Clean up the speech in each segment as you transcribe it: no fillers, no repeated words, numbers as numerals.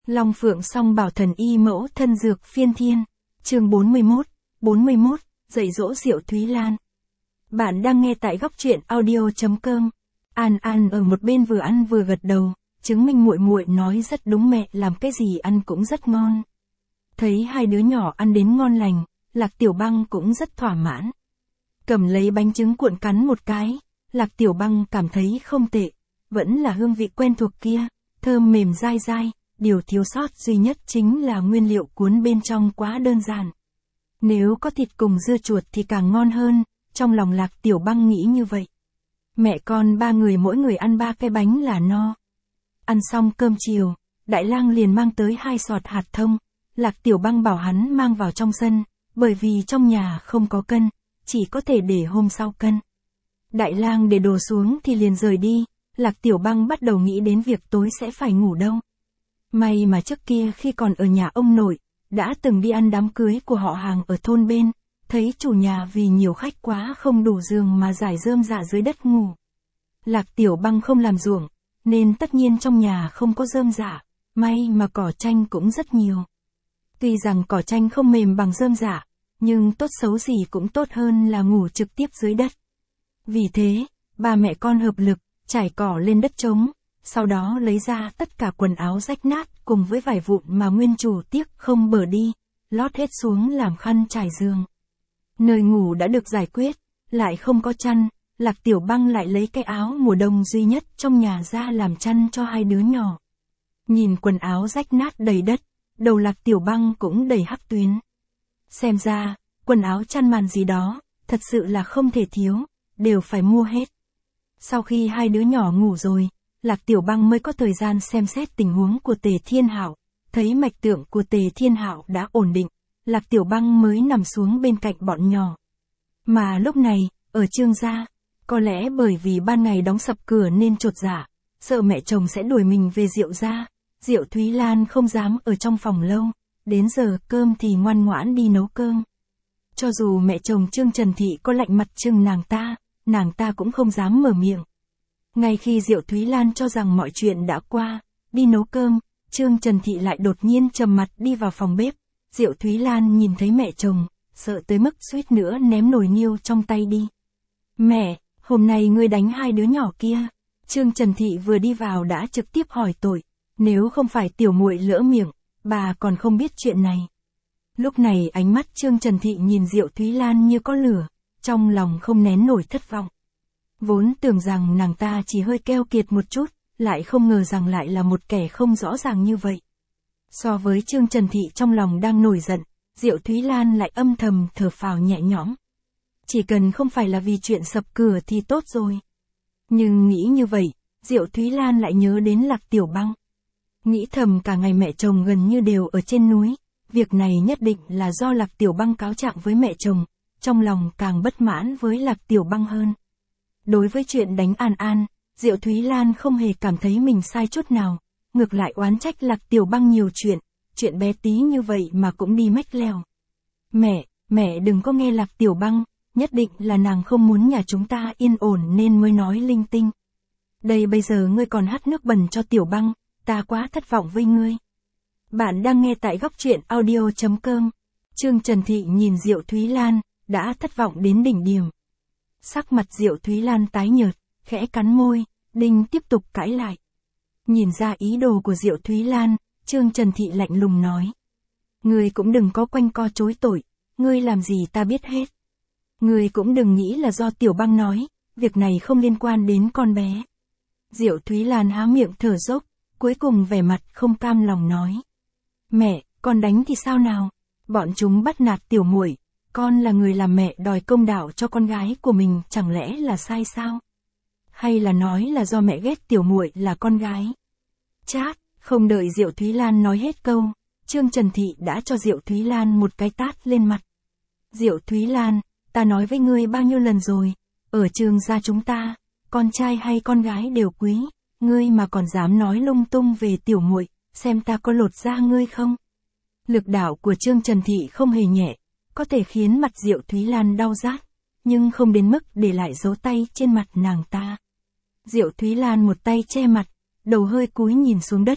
Long Phượng Song Bảo Thần Y Mẫu Thân Dược Phiên Thiên, chương 41, dạy dỗ Diệu Thúy Lan. Bạn đang nghe tại góc truyện audio.com. An ở một bên vừa ăn vừa gật đầu, chứng minh muội muội nói rất đúng, mẹ làm cái gì ăn cũng rất ngon. Thấy hai đứa nhỏ ăn đến ngon lành, Lạc Tiểu Băng cũng rất thỏa mãn. Cầm lấy bánh trứng cuộn cắn một cái, Lạc Tiểu Băng cảm thấy không tệ, vẫn là hương vị quen thuộc kia, thơm mềm dai dai. Điều thiếu sót duy nhất chính là nguyên liệu cuốn bên trong quá đơn giản. Nếu có thịt cùng dưa chuột thì càng ngon hơn, trong lòng Lạc Tiểu Băng nghĩ như vậy. Mẹ con ba người mỗi người ăn 3 cái bánh là no. Ăn xong cơm chiều, Đại Lang liền mang tới 2 sọt hạt thông, Lạc Tiểu Băng bảo hắn mang vào trong sân, bởi vì trong nhà không có cân, chỉ có thể để hôm sau cân. Đại Lang để đồ xuống thì liền rời đi, Lạc Tiểu Băng bắt đầu nghĩ đến việc tối sẽ phải ngủ đâu. May mà trước kia khi còn ở nhà ông nội, đã từng đi ăn đám cưới của họ hàng ở thôn bên, thấy chủ nhà vì nhiều khách quá không đủ giường mà rải rơm rạ dưới đất ngủ. Lạc Tiểu Băng không làm ruộng, nên tất nhiên trong nhà không có rơm rạ, may mà cỏ chanh cũng rất nhiều. Tuy rằng cỏ chanh không mềm bằng rơm rạ, nhưng tốt xấu gì cũng tốt hơn là ngủ trực tiếp dưới đất. Vì thế, ba mẹ con hợp lực, trải cỏ lên đất trống. Sau đó lấy ra tất cả quần áo rách nát cùng với vải vụn mà nguyên chủ tiếc không bở đi, lót hết xuống làm khăn trải giường. Nơi ngủ đã được giải quyết, lại không có chăn, Lạc Tiểu Băng lại lấy cái áo mùa đông duy nhất trong nhà ra làm chăn cho hai đứa nhỏ. Nhìn quần áo rách nát đầy đất, đầu Lạc Tiểu Băng cũng đầy hắc tuyến. Xem ra, quần áo chăn màn gì đó, thật sự là không thể thiếu, đều phải mua hết. Sau khi hai đứa nhỏ ngủ rồi, Lạc Tiểu Băng mới có thời gian xem xét tình huống của Tề Thiên Hạo, thấy mạch tượng của Tề Thiên Hạo đã ổn định, Lạc Tiểu Băng mới nằm xuống bên cạnh bọn nhỏ. Mà lúc này, ở Trương gia, có lẽ bởi vì ban ngày đóng sập cửa nên chột dạ, sợ mẹ chồng sẽ đuổi mình về Diệu gia, Diệu Thúy Lan không dám ở trong phòng lâu, đến giờ cơm thì ngoan ngoãn đi nấu cơm. Cho dù mẹ chồng Trương Trần Thị có lạnh mặt trừng nàng ta cũng không dám mở miệng. Ngay khi Diệu Thúy Lan cho rằng mọi chuyện đã qua, đi nấu cơm, Trương Trần Thị lại đột nhiên trầm mặt đi vào phòng bếp. Diệu Thúy Lan nhìn thấy mẹ chồng, sợ tới mức suýt nữa ném nồi niêu trong tay đi. Mẹ, hôm nay ngươi đánh hai đứa nhỏ kia. Trương Trần Thị vừa đi vào đã trực tiếp hỏi tội, nếu không phải tiểu muội lỡ miệng, bà còn không biết chuyện này. Lúc này ánh mắt Trương Trần Thị nhìn Diệu Thúy Lan như có lửa, trong lòng không nén nổi thất vọng. Vốn tưởng rằng nàng ta chỉ hơi keo kiệt một chút, lại không ngờ rằng lại là một kẻ không rõ ràng như vậy. So với Trương Trần Thị trong lòng đang nổi giận, Diệu Thúy Lan lại âm thầm thở phào nhẹ nhõm. Chỉ cần không phải là vì chuyện sập cửa thì tốt rồi. Nhưng nghĩ như vậy, Diệu Thúy Lan lại nhớ đến Lạc Tiểu Băng. Nghĩ thầm cả ngày mẹ chồng gần như đều ở trên núi, việc này nhất định là do Lạc Tiểu Băng cáo trạng với mẹ chồng, trong lòng càng bất mãn với Lạc Tiểu Băng hơn. Đối với chuyện đánh An, Diệu Thúy Lan không hề cảm thấy mình sai chút nào, ngược lại oán trách Lạc Tiểu Băng nhiều chuyện bé tí như vậy mà cũng đi mách lèo. Mẹ đừng có nghe Lạc Tiểu Băng, nhất định là nàng không muốn nhà chúng ta yên ổn nên mới nói linh tinh. Đây bây giờ ngươi còn hắt nước bẩn cho Tiểu Băng, ta quá thất vọng với ngươi. Bạn đang nghe tại góc truyện audio.com. Trương Trần Thị nhìn Diệu Thúy Lan, đã thất vọng đến đỉnh điểm. Sắc mặt Diệu Thúy Lan tái nhợt, khẽ cắn môi, định tiếp tục cãi lại. Nhìn ra ý đồ của Diệu Thúy Lan, Trương Trần Thị lạnh lùng nói. Ngươi cũng đừng có quanh co chối tội, ngươi làm gì ta biết hết. Ngươi cũng đừng nghĩ là do Tiểu Băng nói, việc này không liên quan đến con bé. Diệu Thúy Lan há miệng thở dốc, cuối cùng vẻ mặt không cam lòng nói. Mẹ, con đánh thì sao nào? Bọn chúng bắt nạt tiểu muội. Con là người làm mẹ đòi công đạo cho con gái của mình, chẳng lẽ là sai sao? Hay là nói là do mẹ ghét tiểu muội là con gái? Chát, không đợi Diệu Thúy Lan nói hết câu, Trương Trần Thị đã cho Diệu Thúy Lan một cái tát lên mặt. Diệu Thúy Lan, ta nói với ngươi bao nhiêu lần rồi, ở Trương gia chúng ta, con trai hay con gái đều quý, ngươi mà còn dám nói lung tung về tiểu muội, xem ta có lột da ngươi không? Lực đạo của Trương Trần Thị không hề nhẹ, có thể khiến mặt Diệu Thúy Lan đau rát, nhưng không đến mức để lại dấu tay trên mặt nàng ta. Diệu Thúy Lan một tay che mặt, đầu hơi cúi nhìn xuống đất,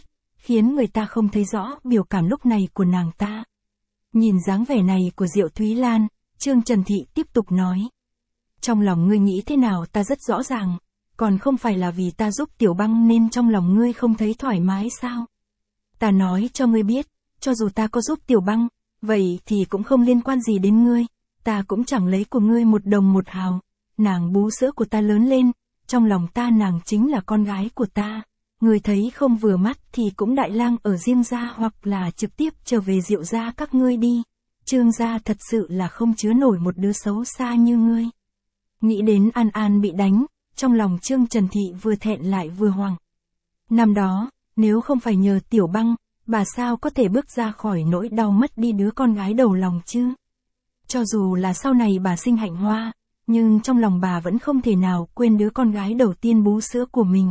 khiến người ta không thấy rõ biểu cảm lúc này của nàng ta. Nhìn dáng vẻ này của Diệu Thúy Lan, Trương Trần Thị tiếp tục nói. Trong lòng ngươi nghĩ thế nào ta rất rõ ràng, còn không phải là vì ta giúp Tiểu Băng nên trong lòng ngươi không thấy thoải mái sao? Ta nói cho ngươi biết, cho dù ta có giúp Tiểu Băng, vậy thì cũng không liên quan gì đến ngươi, ta cũng chẳng lấy của ngươi một đồng một hào. Nàng bú sữa của ta lớn lên, trong lòng ta nàng chính là con gái của ta. Ngươi thấy không vừa mắt thì cũng đại lang ở riêng gia hoặc là trực tiếp trở về Diệu gia các ngươi đi. Trương gia thật sự là không chứa nổi một đứa xấu xa như ngươi. Nghĩ đến An An bị đánh, trong lòng Trương Trần Thị vừa thẹn lại vừa hoảng. Năm đó, nếu không phải nhờ Tiểu Băng, bà sao có thể bước ra khỏi nỗi đau mất đi đứa con gái đầu lòng chứ? Cho dù là sau này bà sinh Hạnh Hoa, nhưng trong lòng bà vẫn không thể nào quên đứa con gái đầu tiên bú sữa của mình.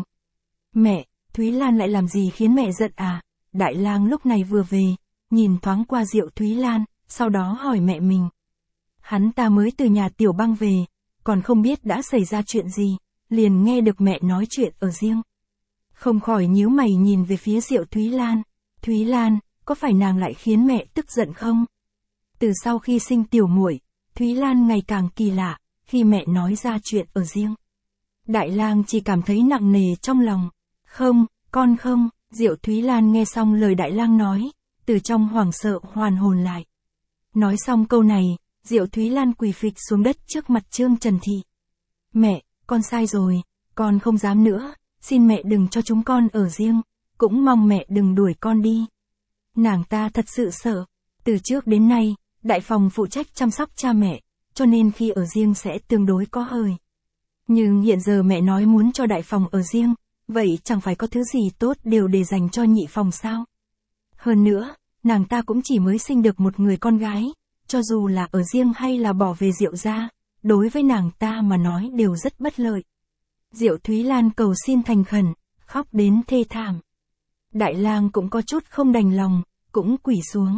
Mẹ, Thúy Lan lại làm gì khiến mẹ giận à? Đại lang lúc này vừa về, nhìn thoáng qua Diệu Thúy Lan, sau đó hỏi mẹ mình. Hắn ta mới từ nhà Tiểu Băng về, còn không biết đã xảy ra chuyện gì, liền nghe được mẹ nói chuyện ở riêng. Không khỏi nhíu mày nhìn về phía Diệu Thúy Lan. Thúy Lan, có phải nàng lại khiến mẹ tức giận không? Từ sau khi sinh tiểu muội, Thúy Lan ngày càng kỳ lạ, khi mẹ nói ra chuyện ở riêng. Đại lang chỉ cảm thấy nặng nề trong lòng. Không, con không. Diệu Thúy Lan nghe xong lời đại lang nói, từ trong hoảng sợ hoàn hồn lại. Nói xong câu này, Diệu Thúy Lan quỳ phịch xuống đất trước mặt Trương Trần Thị. Mẹ, con sai rồi, con không dám nữa, xin mẹ đừng cho chúng con ở riêng, cũng mong mẹ đừng đuổi con đi. Nàng ta thật sự sợ, từ trước đến nay, đại phòng phụ trách chăm sóc cha mẹ, cho nên khi ở riêng sẽ tương đối có hời. Nhưng hiện giờ mẹ nói muốn cho đại phòng ở riêng, vậy chẳng phải có thứ gì tốt đều để dành cho nhị phòng sao? Hơn nữa, nàng ta cũng chỉ mới sinh được một người con gái, cho dù là ở riêng hay là bỏ về Diệu gia, đối với nàng ta mà nói đều rất bất lợi. Diệu Thúy Lan cầu xin thành khẩn, khóc đến thê thảm. Đại lang cũng có chút không đành lòng, cũng quỳ xuống.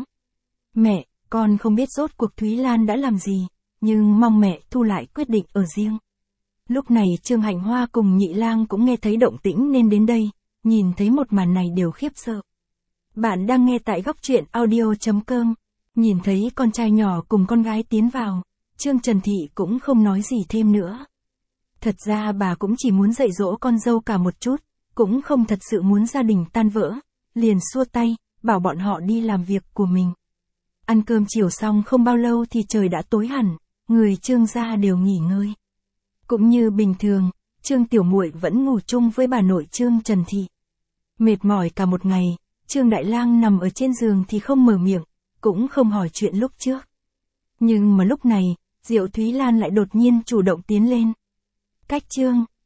Mẹ, con không biết rốt cuộc Thúy Lan đã làm gì, nhưng mong mẹ thu lại quyết định ở riêng. Lúc này Trương Hạnh Hoa cùng Nhị Lang cũng nghe thấy động tĩnh nên đến đây, nhìn thấy một màn này đều khiếp sợ. Bạn đang nghe tại góc truyện audio.com. Nhìn thấy con trai nhỏ cùng con gái tiến vào, Trương Trần Thị cũng không nói gì thêm nữa. Thật ra bà cũng chỉ muốn dạy dỗ con dâu cả một chút, cũng không thật sự muốn gia đình tan vỡ, liền xua tay, bảo bọn họ đi làm việc của mình. Ăn cơm chiều xong không bao lâu thì trời đã tối hẳn, người Trương gia đều nghỉ ngơi. Cũng như bình thường, Trương Tiểu Muội vẫn ngủ chung với bà nội Trương Trần Thị. Mệt mỏi cả một ngày, Trương Đại Lang nằm ở trên giường thì không mở miệng, cũng không hỏi chuyện lúc trước. Nhưng mà lúc này, Diệu Thúy Lan lại đột nhiên chủ động tiến lên. Cách Trương